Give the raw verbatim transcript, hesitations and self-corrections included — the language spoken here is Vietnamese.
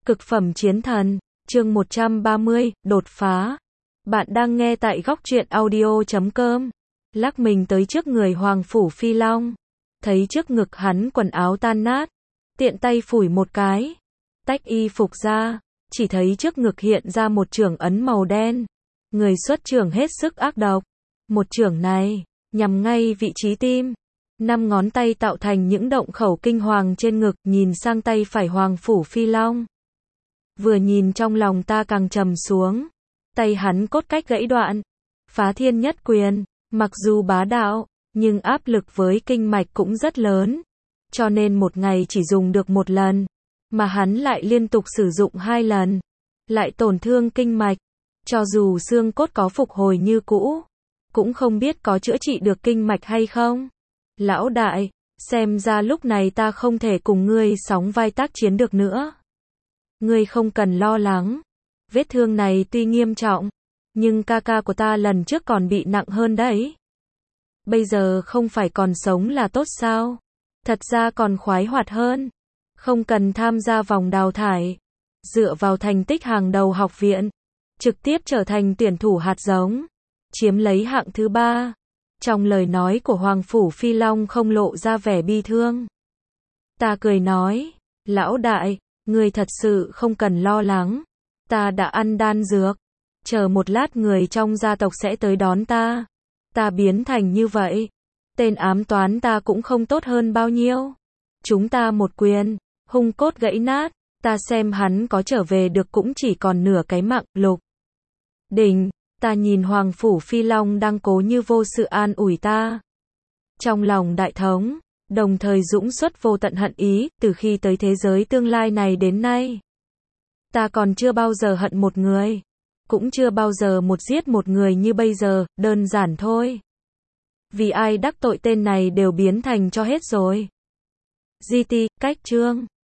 Cực phẩm chiến thần, chương một trăm ba mươi, đột phá. Bạn đang nghe tại góc truyện audio chấm com. Lắc mình tới trước người Hoàng Phủ Phi Long. Thấy trước ngực hắn quần áo tan nát. Tiện tay phủi một cái. Tách y phục ra. Chỉ thấy trước ngực hiện ra một chưởng ấn màu đen. Người xuất chưởng hết sức ác độc. Một chưởng này, nhằm ngay vị trí tim. Năm ngón tay tạo thành những động khẩu kinh hoàng trên ngực, nhìn sang tay phải Hoàng Phủ Phi Long. Vừa nhìn trong lòng ta càng trầm xuống. Tay hắn cốt cách gãy đoạn. Phá thiên nhất quyền, mặc dù bá đạo, nhưng áp lực với kinh mạch cũng rất lớn. Cho nên một ngày chỉ dùng được một lần, mà hắn lại liên tục sử dụng hai lần. Lại tổn thương kinh mạch. Cho dù xương cốt có phục hồi như cũ, cũng không biết có chữa trị được kinh mạch hay không. Lão đại, xem ra lúc này ta không thể cùng ngươi sóng vai tác chiến được nữa. Ngươi không cần lo lắng. Vết thương này tuy nghiêm trọng, nhưng ca ca của ta lần trước còn bị nặng hơn đấy. Bây giờ không phải còn sống là tốt sao? Thật ra còn khoái hoạt hơn. Không cần tham gia vòng đào thải. Dựa vào thành tích hàng đầu học viện, trực tiếp trở thành tuyển thủ hạt giống, chiếm lấy hạng thứ ba. Trong lời nói của Hoàng Phủ Phi Long không lộ ra vẻ bi thương. Ta cười nói, lão đại, ngươi thật sự không cần lo lắng. Ta đã ăn đan dược. Chờ một lát người trong gia tộc sẽ tới đón ta. Ta biến thành như vậy. Tên ám toán ta cũng không tốt hơn bao nhiêu. Chúng ta một quyền, hung cốt gãy nát. Ta xem hắn có trở về được cũng chỉ còn nửa cái mạng. Lục Đình, ta nhìn Hoàng Phủ Phi Long đang cố như vô sự an ủi ta. Trong lòng đại thống, đồng thời dũng xuất vô tận hận ý, từ khi tới thế giới tương lai này đến nay. Ta còn chưa bao giờ hận một người, cũng chưa bao giờ một giết một người như bây giờ, đơn giản thôi. Vì ai đắc tội tên này đều biến thành cho hết rồi. giê tê, cách chương.